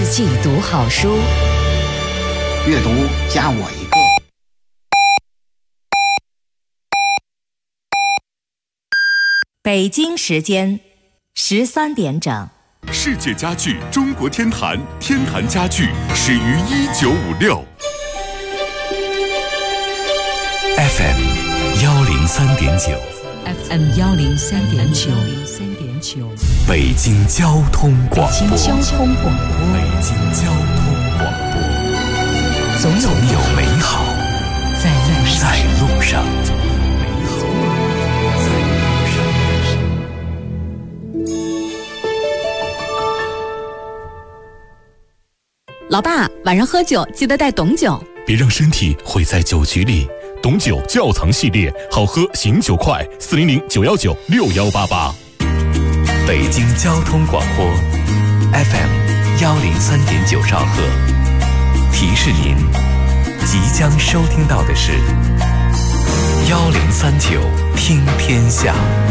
季读好书， 阅读加我一个。 北京时间13点整。 世界家具中国天坛，天坛家具始于1956。 FM 103.9。 FM 103.9， 北京交通广播。 北京交通广播。 北京交通广播。 总有美好在路上。 老爸，晚上喝酒记得带董酒， 别让身体毁在酒局里。董酒窖藏系列，好喝醒酒快，400-919-6188。 北京交通广播 FM 103.9兆赫，提示您即将收听到的是1039听天下。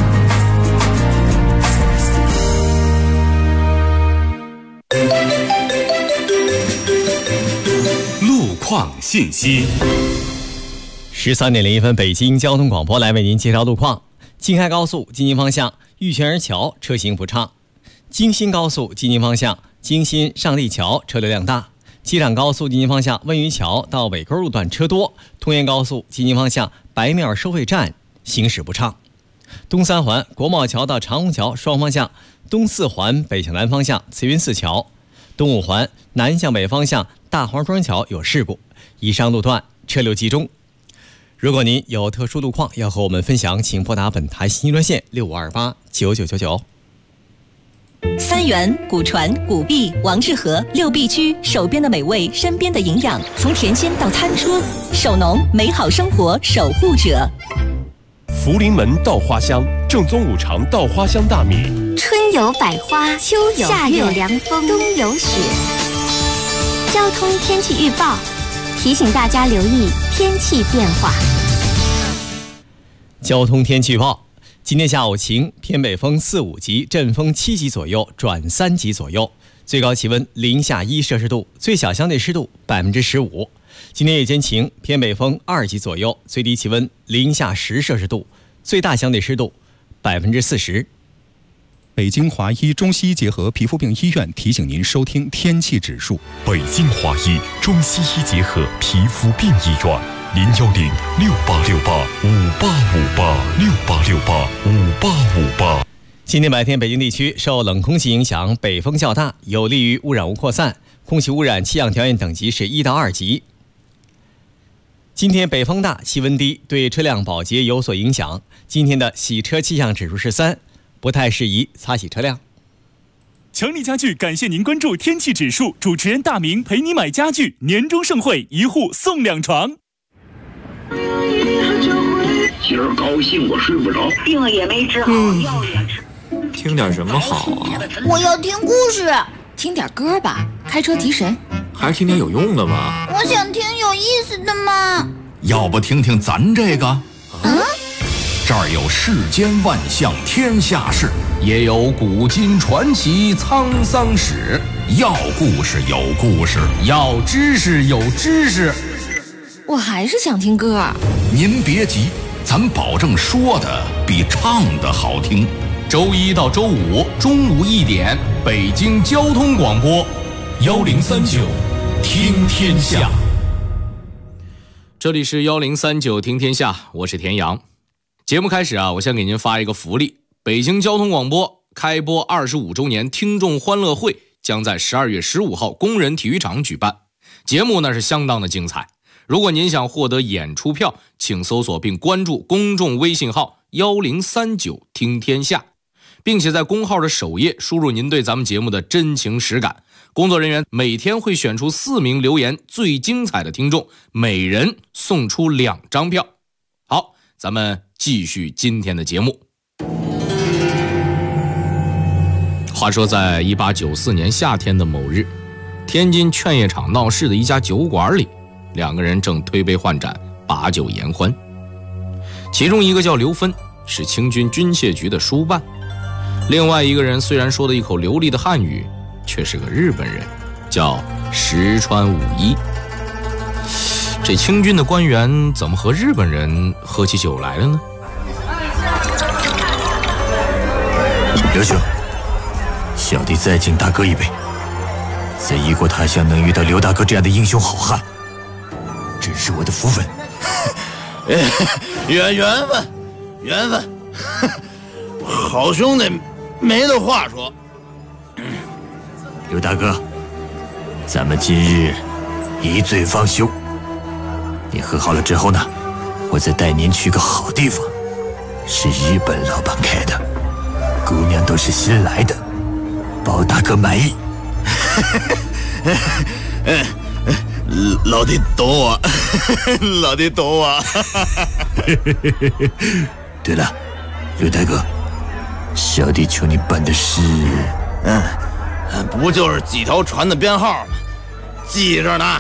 路况信息。 13点01分，北京交通广播来为您介绍路况。京开高速京津方向玉泉儿桥车行不畅，京新高速京津方向京新上地桥车流量大，机场高速京津方向温榆桥到尾沟路段车多，通燕高速京津方向白庙收费站行驶不畅。东三环国贸桥到长虹桥双方向，东四环北向南方向慈云寺桥，东五环南向北方向大黄庄桥有事故，以上路段车流集中。如果您有特殊路况要和我们分享，请拨打本台信息热线6528-9999。 三元、古传、古碧、王致和6必居，手边的美味，身边的营养，从田间到餐桌，手农美好生活守护者。 福临门稻花香，正宗五常稻花香大米。 春有百花，秋有夏有凉风，冬有雪。交通天气预报提醒大家留意天气变化。 交通天气预报：今天下午晴，偏北风4、5级，阵风7级左右转3级左右，最高气温零下1摄氏度，最小相对湿度15%。今天夜间晴，偏北风2级左右，最低气温零下10摄氏度，最大相对湿度40%。 北京华医中西医结合皮肤病医院提醒您收听天气指数。 北京华医中西医结合皮肤病医院，010-6868-5858，6868-5858。 今天白天北京地区受冷空气影响，北风较大，有利于污染物扩散，空气污染气象条件等级是1到2级。今天北风大，气温低，对车辆保洁有所影响。今天的洗车气象指数是3，不太适宜擦洗车辆。 强力家具感谢您关注天气指数，主持人大明陪你买家具，年终盛会，1户送2床。 今儿高兴我睡不着， 病也没治好，药也吃。 听点什么好啊？ 我要听故事。 听点歌吧，开车提神。 还是听点有用的吧。 我想听有意思的嘛。 要不听听咱这个？这儿有世间万象天下事，也有古今传奇沧桑史。要故事有故事，要知识有知识。 我还是想听歌。 您别急，咱保证说的比唱的好听。周一到周五中午1点，北京交通广播1039听天下。 这里是1039听天下，我是田阳。节目开始啊，我先给您发一个福利。北京交通广播开播25周年听众欢乐会将在12月15号工人体育场举办，节目呢是相当的精彩。如果您想获得演出票，请搜索并关注公众微信号1039听天下，并且在公号的首页输入您对咱们节目的真情实感。工作人员每天会选出4名留言最精彩的听众，每人送出2张票。好，咱们继续今天的节目。话说在1894年夏天的某日，天津劝业场闹市的一家酒馆里，2个人正推杯换盏，把酒言欢。其中一个叫刘芬，是清军军械局的书办，另外一个人虽然说了一口流利的汉语，却是个日本人， 叫石川五一。这清军的官员怎么和日本人喝起酒来了呢？ 刘兄，小弟再敬大哥一杯。在异国他乡能遇到刘大哥这样的英雄好汉，真是我的福分。 缘分，好兄弟，没得话说。 刘大哥，咱们今日一醉方休。你喝好了之后呢，我再带您去个好地方，是日本老板开的，姑娘都是新来的，包大哥满意。 老弟懂我，老弟懂我。 对了，刘大哥，小弟求你办的事， 不就是几条船的编号吗？记着呢，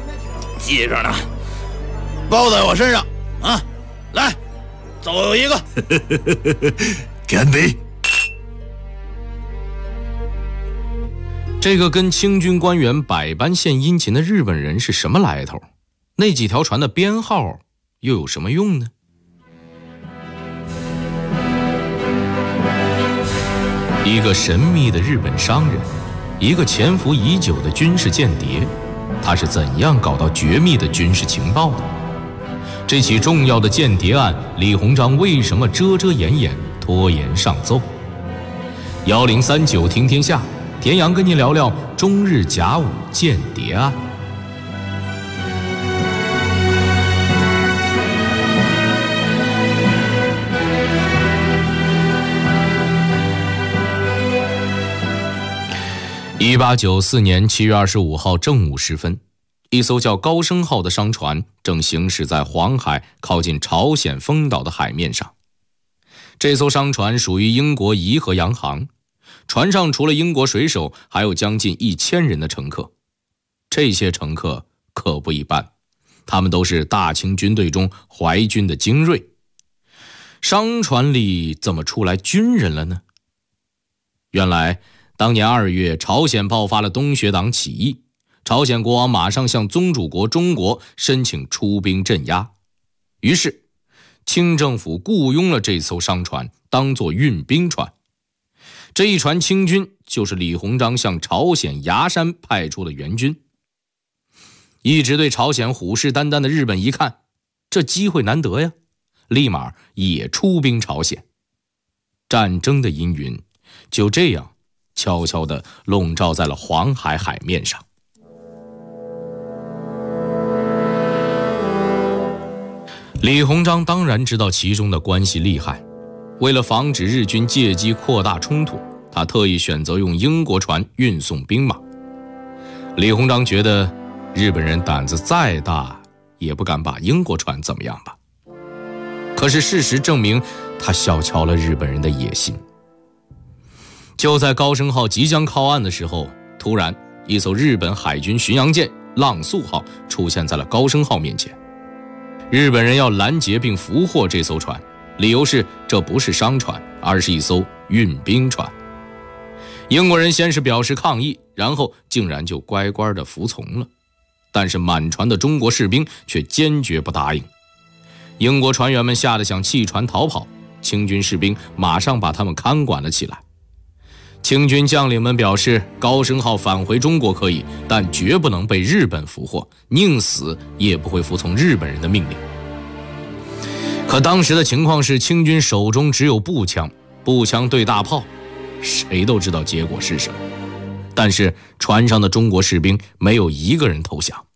包在我身上啊！来，走一个， 干杯！ 这个跟清军官员百般献殷勤的日本人是什么来头？那几条船的编号又有什么用呢？一个神秘的日本商人，一个潜伏已久的军事间谍，他是怎样搞到绝密的军事情报的？这起重要的间谍案，李鸿章为什么遮遮掩掩，拖延上奏？1039听天下，田阳跟您聊聊中日甲午间谍案。1894年7月25号正午时分，一艘叫高升号的商船正行驶在黄海靠近朝鲜丰岛的海面上。这艘商船属于英国颐和洋行，船上除了英国水手，还有将近1000人的乘客。这些乘客可不一般，他们都是大清军队中淮军的精锐。商船里怎么出来军人了呢？原来当年2月，朝鲜爆发了东学党起义，朝鲜国王马上向宗主国中国申请出兵镇压。于是清政府雇佣了这艘商船当作运兵船。这一船清军就是李鸿章向朝鲜崖山派出的援军。一直对朝鲜虎视眈眈的日本一看，这机会难得呀，立马也出兵朝鲜。战争的阴云就这样悄悄地笼罩在了黄海海面上。李鸿章当然知道其中的关系厉害，为了防止日军借机扩大冲突，他特意选择用英国船运送兵马。李鸿章觉得日本人胆子再大，也不敢把英国船怎么样吧。可是事实证明，他小瞧了日本人的野心。就在高升号即将靠岸的时候，突然一艘日本海军巡洋舰浪速号出现在了高升号面前。日本人要拦截并俘获这艘船，理由是这不是商船，而是一艘运兵船。英国人先是表示抗议，然后竟然就乖乖地服从了。但是满船的中国士兵却坚决不答应。英国船员们吓得想弃船逃跑，清军士兵马上把他们看管了起来。清军将领们表示，高升号返回中国可以，但绝不能被日本俘获，宁死也不会服从日本人的命令。可当时的情况是，清军手中只有步枪，步枪对大炮，谁都知道结果是什么。但是船上的中国士兵没有一个人投降。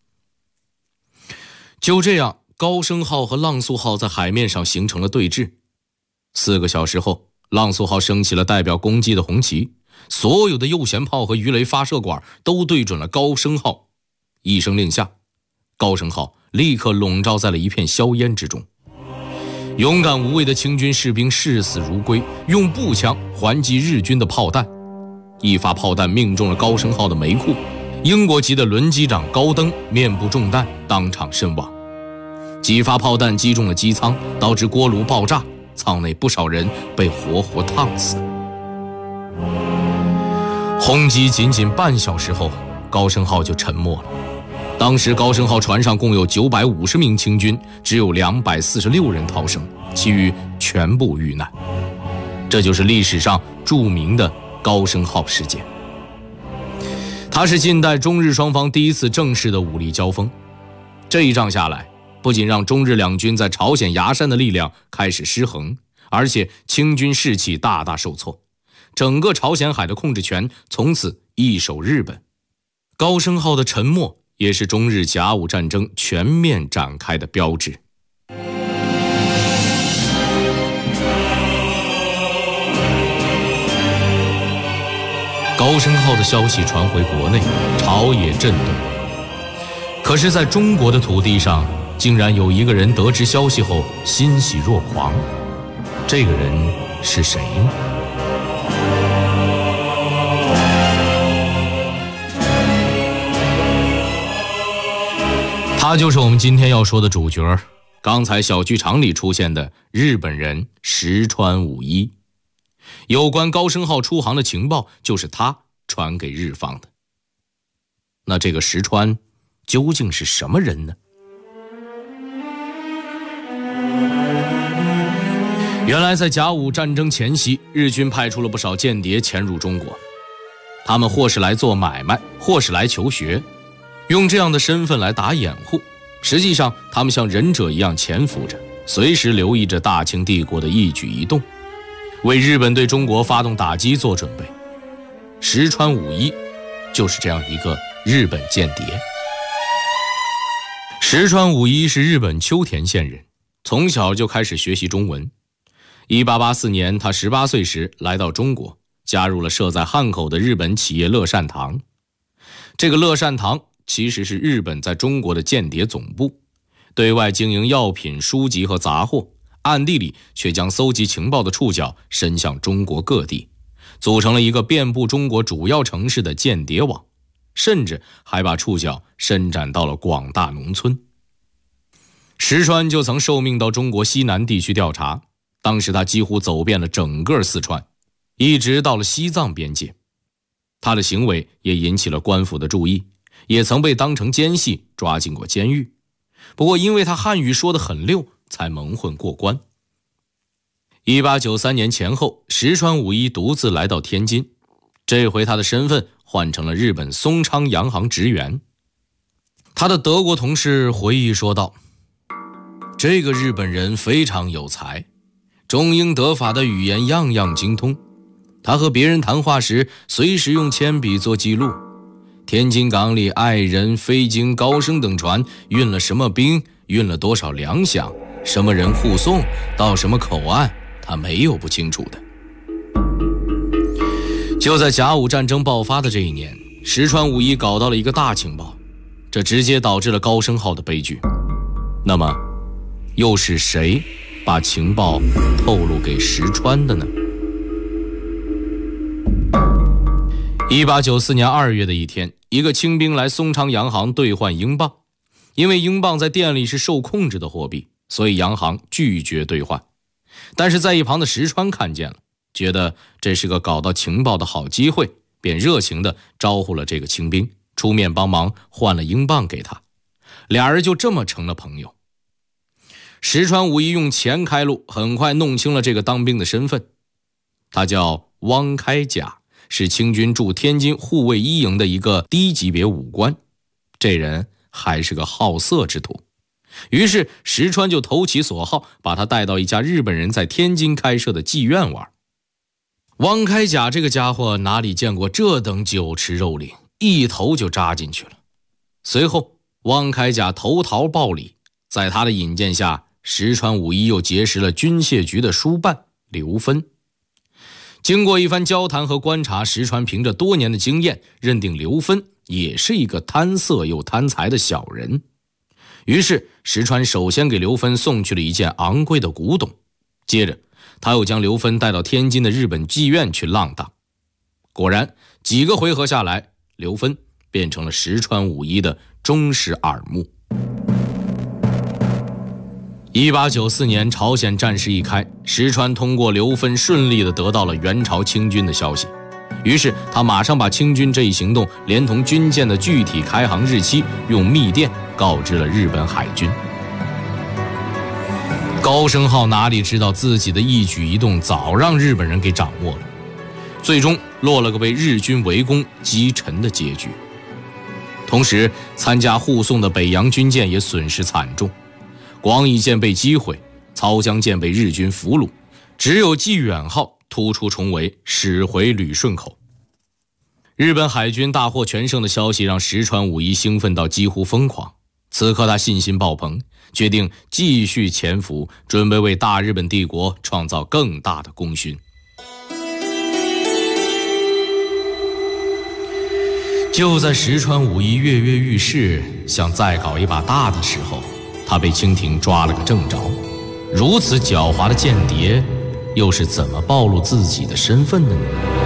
就这样，高升号和浪速号在海面上形成了对峙。4个小时后，浪速号升起了代表攻击的红旗，所有的右舷炮和鱼雷发射管都对准了高升号。一声令下，高升号立刻笼罩在了一片硝烟之中。勇敢无畏的清军士兵视死如归，用步枪还击日军的炮弹。一发炮弹命中了高升号的煤库，英国籍的轮机长高登面部中弹，当场身亡。几发炮弹击中了机舱，导致锅炉爆炸，舱内不少人被活活烫死。轰击仅仅半小时后， 高升号就沉没了。当时高升号船上共有950名清军，只有246人逃生，其余全部遇难。这就是历史上著名的高升号事件。它是近代中日双方第一次正式的武力交锋。这一仗下来，不仅让中日两军在朝鲜崖山的力量开始失衡，而且清军士气大大受挫，整个朝鲜海的控制权从此易手日本。高升号的沉没也是中日甲午战争全面展开的标志。高升号的消息传回国内，朝野震动。可是在中国的土地上，竟然有一个人得知消息后欣喜若狂。这个人是谁呢？他就是我们今天要说的主角，刚才小剧场里出现的日本人石川五一。有关高升号出航的情报就是他传给日方的。那这个石川究竟是什么人呢？原来在甲午战争前夕，日军派出了不少间谍潜入中国，他们或是来做买卖，或是来求学，用这样的身份来打掩护。实际上他们像忍者一样潜伏着，随时留意着大清帝国的一举一动，为日本对中国发动打击做准备。石川五一就是这样一个日本间谍。石川五一是日本秋田县人，从小就开始学习中文。1884年他18岁时来到中国，加入了设在汉口的日本企业乐善堂。这个乐善堂其实是日本在中国的间谍总部，对外经营药品、书籍和杂货，暗地里却将搜集情报的触角伸向中国各地，组成了一个遍布中国主要城市的间谍网，甚至还把触角伸展到了广大农村。石川就曾受命到中国西南地区调查，当时他几乎走遍了整个四川，一直到了西藏边界。他的行为也引起了官府的注意，也曾被当成奸细抓进过监狱。不过因为他汉语说得很溜，才蒙混过关。1893年前后，石川五一独自来到天津，这回他的身份换成了日本松昌洋行职员。他的德国同事回忆说道，这个日本人非常有才，中英德法的语言样样精通。他和别人谈话时随时用铅笔做记录，天津港里爱人、飞经、高升等船运了什么兵，运了多少粮饷，什么人护送到什么口岸，他没有不清楚的。就在甲午战争爆发的这一年，石川五一搞到了一个大情报，这直接导致了高升号的悲剧。那么又是谁把情报透露给石川的呢？1894年2月的一天，一个清兵来松昌洋行兑换英镑，因为英镑在店里是受控制的货币，所以洋行拒绝兑换。但是在一旁的石川看见了，觉得这是个搞到情报的好机会，便热情地招呼了这个清兵，出面帮忙换了英镑给他，俩人就这么成了朋友。石川五一用钱开路，很快弄清了这个当兵的身份，他叫汪开甲，是清军驻天津护卫一营的一个低级别武官，这人还是个好色之徒。于是石川就投其所好，把他带到一家日本人在天津开设的妓院玩。汪开甲这个家伙哪里见过这等酒池肉林，一头就扎进去了。随后汪开甲投桃报李，在他的引荐下，石川五一又结识了军械局的书办刘芬。经过一番交谈和观察，石川凭着多年的经验，认定刘芬也是一个贪色又贪财的小人。于是石川首先给刘芬送去了一件昂贵的古董，接着他又将刘芬带到天津的日本妓院去浪荡。果然几个回合下来，刘芬变成了石川五一的忠实耳目。1894年朝鲜战事一开，石川通过刘芬顺利地得到了元朝清军的消息， 于是他马上把清军这一行动连同军舰的具体开航日期用密电告知了日本海军。高升浩哪里知道自己的一举一动早让日本人给掌握了，最终落了个被日军围攻击沉的结局。同时参加护送的北洋军舰也损失惨重，广义舰被击毁，操江舰被日军俘虏，只有济远号突出重围，驶回旅顺口。日本海军大获全胜的消息让石川五一兴奋到几乎疯狂，此刻他信心爆棚，决定继续潜伏，准备为大日本帝国创造更大的功勋。就在石川五一跃跃欲试，想再搞一把大的时候，他被清廷抓了个正着。如此狡猾的间谍，又是怎么暴露自己的身份的呢？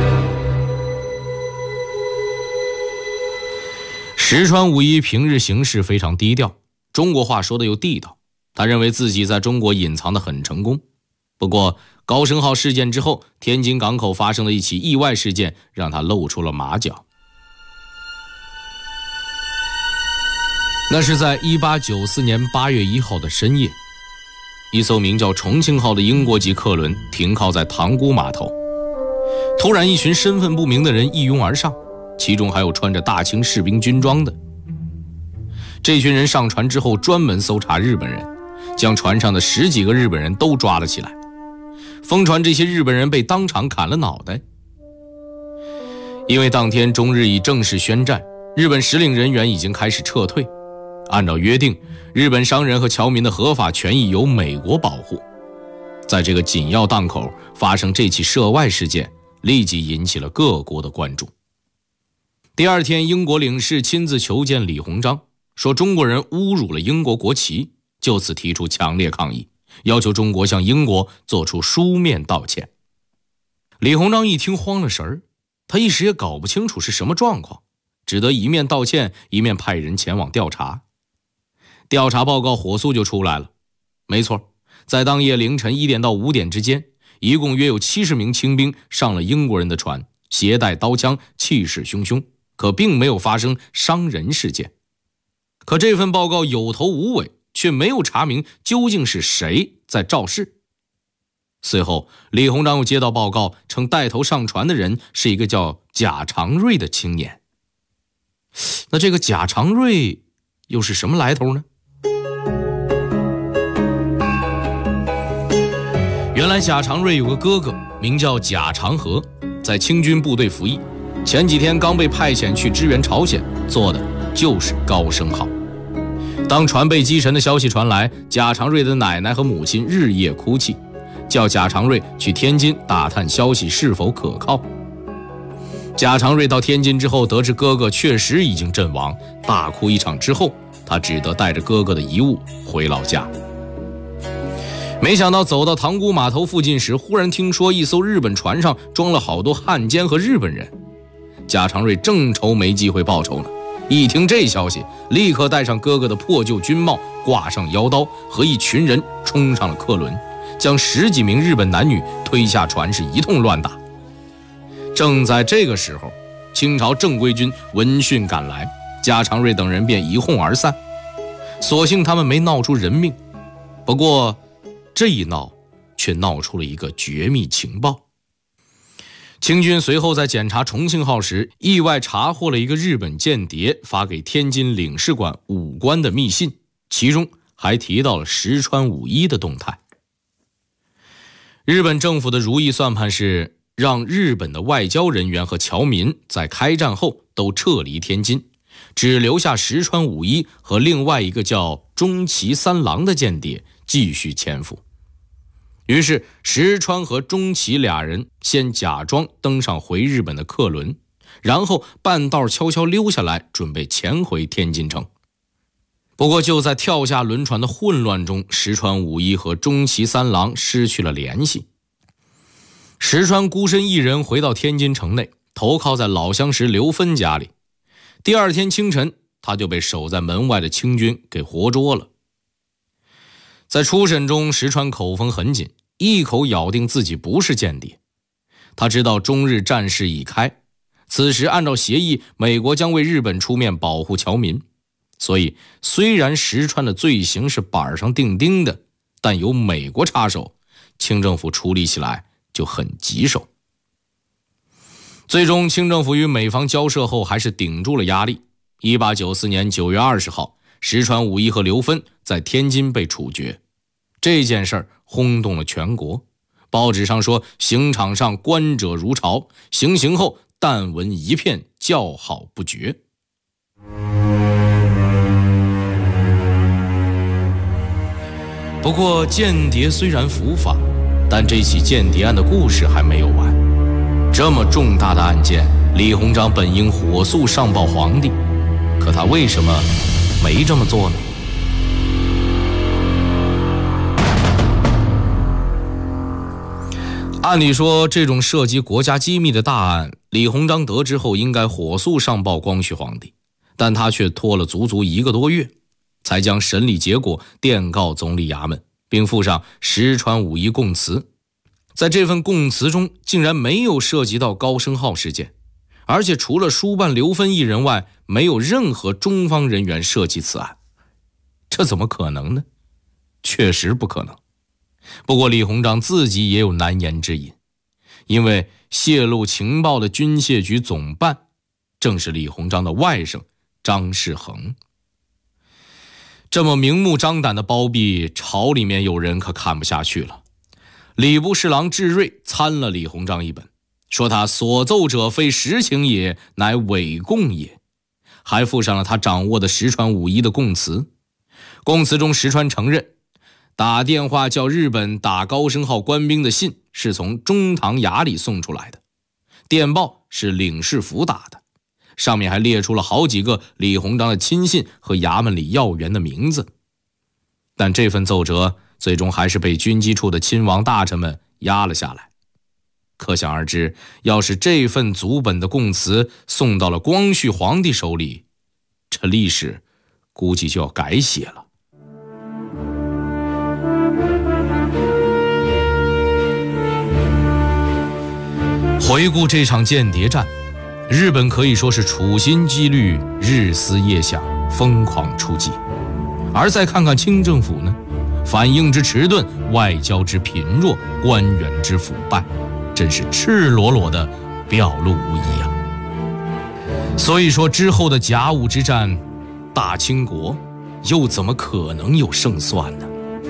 石川五一平日行事非常低调，中国话说的又地道，他认为自己在中国隐藏得很成功。不过高升号事件之后，天津港口发生了一起意外事件，让他露出了马脚。那是在1894年8月1号的深夜，一艘名叫重庆号的英国籍客轮停靠在塘沽码头，突然一群身份不明的人一拥而上，其中还有穿着大清士兵军装的。这群人上船之后专门搜查日本人，将船上的10几个日本人都抓了起来。疯传这些日本人被当场砍了脑袋。因为当天中日已正式宣战，日本实领人员已经开始撤退。按照约定，日本商人和侨民的合法权益由美国保护。在这个紧要档口发生这起涉外事件，立即引起了各国的关注。第二天，英国领事亲自求见李鸿章，说中国人侮辱了英国国旗，就此提出强烈抗议，要求中国向英国做出书面道歉。李鸿章一听慌了神儿，他一时也搞不清楚是什么状况，只得一面道歉，一面派人前往调查。调查报告火速就出来了，没错，在当夜凌晨1点到5点之间，一共约有70名清兵上了英国人的船，携带刀枪，气势汹汹，可并没有发生伤人事件。可这份报告有头无尾，却没有查明究竟是谁在肇事。随后李鸿章又接到报告，称带头上船的人是一个叫贾长瑞的青年。那这个贾长瑞又是什么来头呢？原来贾长瑞有个哥哥名叫贾长河，在清军部队服役，前几天刚被派遣去支援朝鲜，做的就是高升号。当船被击沉的消息传来，贾长瑞的奶奶和母亲日夜哭泣，叫贾长瑞去天津打探消息是否可靠。贾长瑞到天津之后，得知哥哥确实已经阵亡，大哭一场之后，他只得带着哥哥的遗物回老家。没想到走到塘沽码头附近时，忽然听说一艘日本船上装了好多汉奸和日本人。贾长瑞正愁没机会报仇呢，一听这消息，立刻戴上哥哥的破旧军帽，挂上腰刀，和一群人冲上了客轮，将10几名日本男女推下船，是一通乱打。正在这个时候，清朝正规军闻讯赶来，贾长瑞等人便一哄而散。所幸他们没闹出人命，不过这一闹却闹出了一个绝密情报。清军随后在检查重庆号时，意外查获了一个日本间谍发给天津领事馆武官的密信，其中还提到了石川五一的动态。日本政府的如意算盘是让日本的外交人员和侨民在开战后都撤离天津，只留下石川五一和另外一个叫中崎三郎的间谍继续潜伏。于是石川和中崎俩人先假装登上回日本的客轮，然后半道悄悄溜下来，准备潜回天津城。不过就在跳下轮船的混乱中，石川五一和中崎三郎失去了联系。石川孤身一人回到天津城内，投靠在老相识刘芬家里。第二天清晨，他就被守在门外的清军给活捉了。在初审中，石川口风很紧，一口咬定自己不是间谍。他知道中日战事已开， 此时按照协议，美国将为日本出面保护侨民。所以虽然石川的罪行是板上钉钉的，但有美国插手，清政府处理起来就很棘手。最终清政府与美方交涉后还是顶住了压力。1894年9月20号，石川五一和刘芬在天津被处决。这件事儿轰动了全国，报纸上说刑场上观者如潮，行刑后弹闻一片，叫好不绝。不过间谍虽然伏法，但这起间谍案的故事还没有完。这么重大的案件，李鸿章本应火速上报皇帝，可他为什么没这么做呢？按理说，这种涉及国家机密的大案，李鸿章得知后应该火速上报光绪皇帝，但他却拖了足足1个多月，才将审理结果电告总理衙门，并附上石川五一供词。在这份供词中，竟然没有涉及到高升号事件，而且除了书办刘芬一人外，没有任何中方人员涉及此案。这怎么可能呢？确实不可能。不过李鸿章自己也有难言之隐，因为泄露情报的军械局总办正是李鸿章的外甥张士诚。这么明目张胆的包庇，朝里面有人可看不下去了。礼部侍郎智瑞参了李鸿章一本，说他所奏者非实情也，乃伪供也，还附上了他掌握的石川五一的供词。供词中石川承认，打电话叫日本打高升号官兵的信是从中堂衙里送出来的，电报是领事府打的，上面还列出了好几个李鸿章的亲信和衙门里要员的名字。但这份奏折最终还是被军机处的亲王大臣们压了下来。可想而知，要是这份祖本的供词送到了光绪皇帝手里，这历史估计就要改写了。回顾这场间谍战，日本可以说是处心积虑，日思夜想，疯狂出击。而再看看清政府呢，反应之迟钝，外交之贫弱，官员之腐败，真是赤裸裸的表露无遗啊。所以说之后的甲午之战，大清国又怎么可能有胜算呢？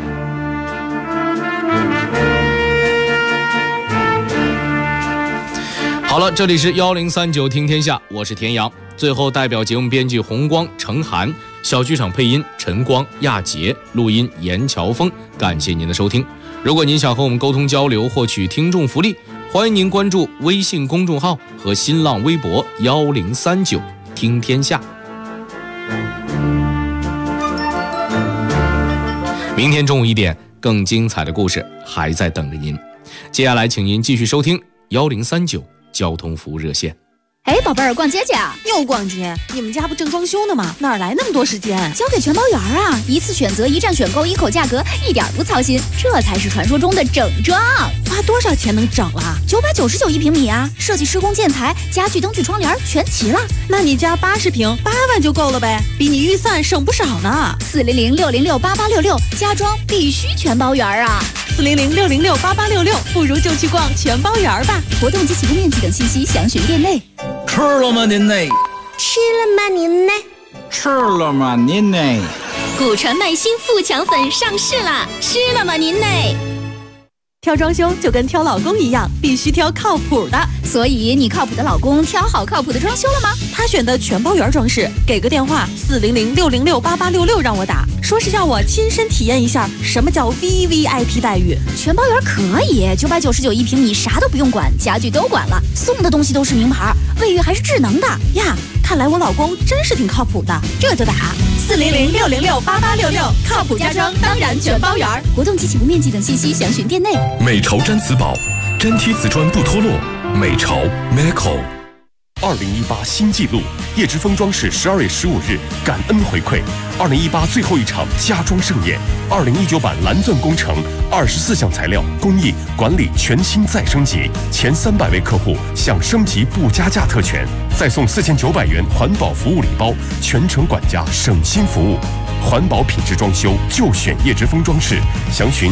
好了，这里是1039听天下，我是田阳。最后代表节目编辑洪光、程涵，小剧场配音陈光、亚杰，录音严乔峰。感谢您的收听。如果您想和我们沟通交流，获取听众福利，欢迎您关注微信公众号和新浪微博1039听天下。明天中午1点，更精彩的故事还在等着您。接下来请您继续收听1039交通服务热线。 哎，宝贝儿，逛街去啊？ 又逛街？你们家不正装修呢吗？哪来那么多时间？ 交给全包园啊！一次选择，一站选购，一口价格，一点不操心，这才是传说中的整装。 花多少钱能整了 ？999一平米啊！设计、施工、建材、家具、灯具、窗帘全齐了。 那你家80平8万就够了呗，比你预算省不少呢。 400-606-8866，家装必须全包园啊 ！400-606-8866，不如就去逛全包园吧。 活动及起步面积等信息详询店内。 吃了吗您呢？ 吃了吗您呢？ 吃了吗您呢？ 古传麦新富强粉上市啦！吃了吗您呢？ 挑装修就跟挑老公一样，必须挑靠谱的。 所以你靠谱的老公挑好靠谱的装修了吗？ 他选的全包园装饰，给个电话400-606-8866让我打，说是要我亲身体验一下什么叫 VVIP 待遇。 全包园可以，999一平米，啥都不用管，家具都管了，送的东西都是名牌，卫浴还是智能的呀。看来我老公真是挺靠谱的， 这就打 400-606-8866，靠谱家装当然全包园。 活动及起步面积等信息详询店内。 美潮毡瓷宝，粘贴瓷砖不脱落。美潮 Meco。 2018新纪录，叶之峰装饰12月15日感恩回馈，2018最后一场家装盛宴，2019版蓝钻工程24项材料工艺管理全新再升级，前300位客户享升级不加价特权，再送4900元环保服务礼包，全程管家省心服务。环保品质装修就选叶之峰装饰，详询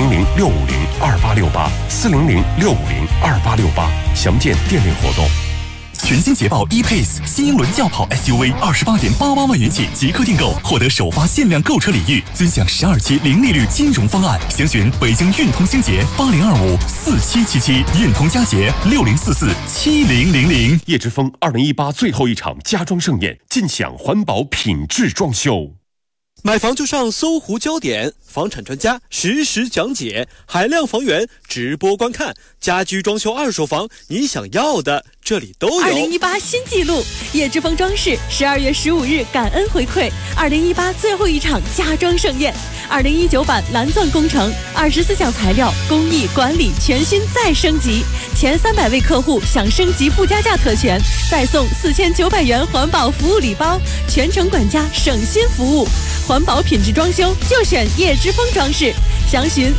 400-650-2868，400-650-2868，详见店内活动。 全新捷豹 E-Pace 新英伦轿跑 SUV28.88万元起即刻订购，获得首发限量购车礼遇，尊享12期零利率金融方案。详询北京运通星捷80254777，运通佳捷60447000。 叶之峰2018最后一场家装盛宴，尽享环保品质装修。 买房就上搜狐焦点，房产专家实时讲解，海量房源直播观看，家居装修二手房，你想要的这里都有。 2018新纪录，叶之峰装饰12月15日感恩回馈，2018最后一场家装盛宴，2019版蓝钻工程24项材料工艺管理全新再升级，前300位客户享升级不加价特权，再送4900元环保服务礼包，全程管家省心服务。环保品质装修就选叶之峰装饰，详询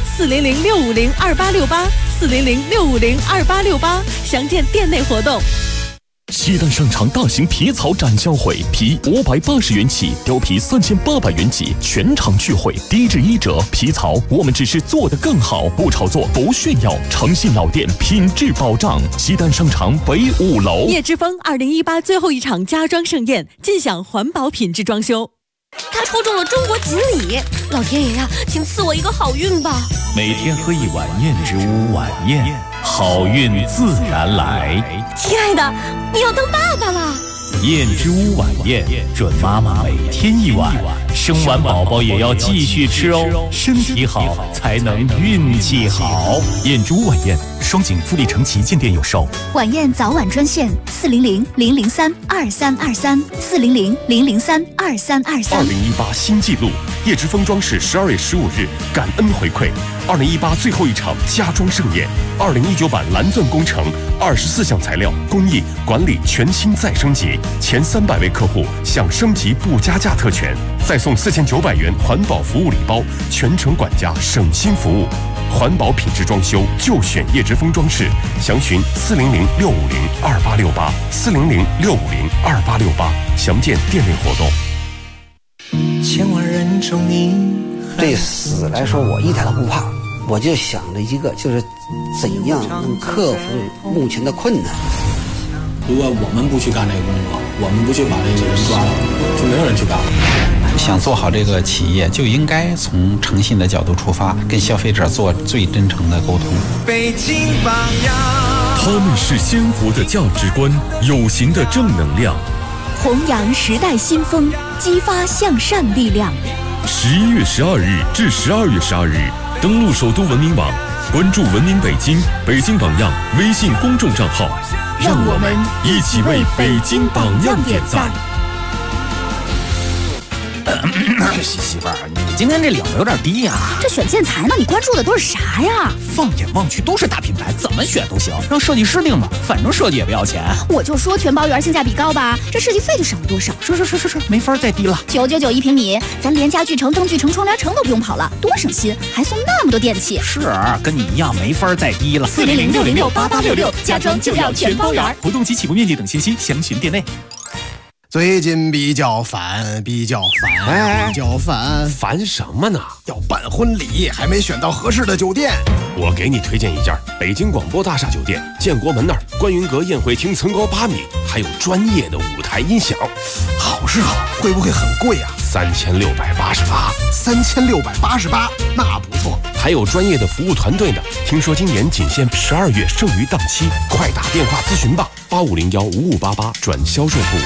400-650-2868，400-650-2868，详见店内活动。 西单商场大型皮草展销会，皮580元起，貂皮3800元起，全场聚会，低至1折。皮草我们只是做得更好，不炒作，不炫耀，诚信老店，品质保障。西单商场北5楼。 叶之峰2018最后一场家装盛宴，尽享环保品质装修。 他抽中了中国锦鲤，老天爷呀，请赐我一个好运吧！ 每天喝一碗燕之屋晚宴，好运自然来。 亲爱的，你要当爸爸了！ 燕之屋晚宴，准妈妈每天一碗，生完宝宝也要继续吃哦，身体好才能运气好。 燕之屋晚宴，双井富力城旗舰店有售。 晚宴早晚专线400-003-2323，400-003-2323。 2018新纪录，叶之峰装饰12月15日感恩回馈，2018最后一场家装盛宴，2019版蓝钻工程24项材料工艺管理全新再升级，前300位客户享升级不加价特权，再送4900元环保服务礼包，全程管家省心服务。环保品质装修就选叶之峰装饰，详询400-650-2868，400-650-2868，详见店内活动。 千万人中你，对死来说我一点都不怕，我就想着一个，就是怎样能克服目前的困难。 如果我们不去干这个工作，我们不去把这个人抓了，就没有人去干了。 想做好这个企业，就应该从诚信的角度出发，跟消费者做最真诚的沟通。 北京榜样， 他们是鲜活的价值观，有形的正能量， 弘扬时代新风，激发向善力量。 11月12日至12月12日，登录首都文明网，关注文明北京、北京榜样微信公众账号，让我们一起为北京榜样点赞。 媳妇儿，你今天这领子有点低呀。 这选建材呢，你关注的都是啥呀？ 放眼望去都是大品牌，怎么选都行，让设计师定吧，反正设计也不要钱。 我就说全包圆性价比高吧，这设计费就省了多少？ 是，没法再低了。 999一平米，咱连家具城、灯具城、窗帘城都不用跑了，多省心，还送那么多电器。 是，跟你一样没法再低了。 400-606-8866，家装就要全包圆。 活动及起步面积等信息详询店内。 最近比较烦， 烦什么呢？ 要办婚礼，还没选到合适的酒店。 我给你推荐一家北京广播大厦酒店，建国门那儿，观云阁宴会厅层高8米，还有专业的舞台音响。 好是好，会不会很贵啊 ？3688， 那不错。 还有专业的服务团队呢。听说今年仅限12月剩余档期，快打电话咨询吧，8501-5588转销售部。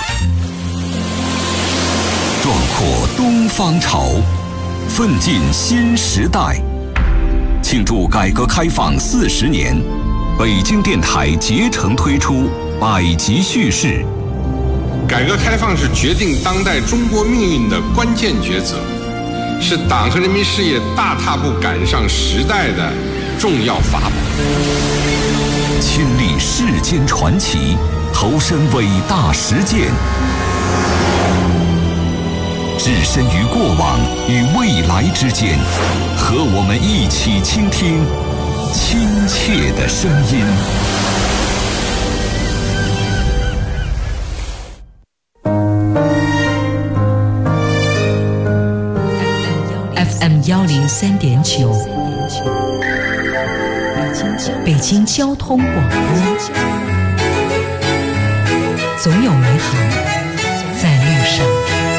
壮阔东方潮，奋进新时代。庆祝改革开放40年，北京电台竭诚推出百集叙事。 改革开放是决定当代中国命运的关键抉择，是党和人民事业大踏步赶上时代的重要法宝。 亲历世间传奇， 投身伟大实践，置身于过往与未来之间，和我们一起倾听亲切的声音。 FM 103.9，北京交通广播，总有美好在路上。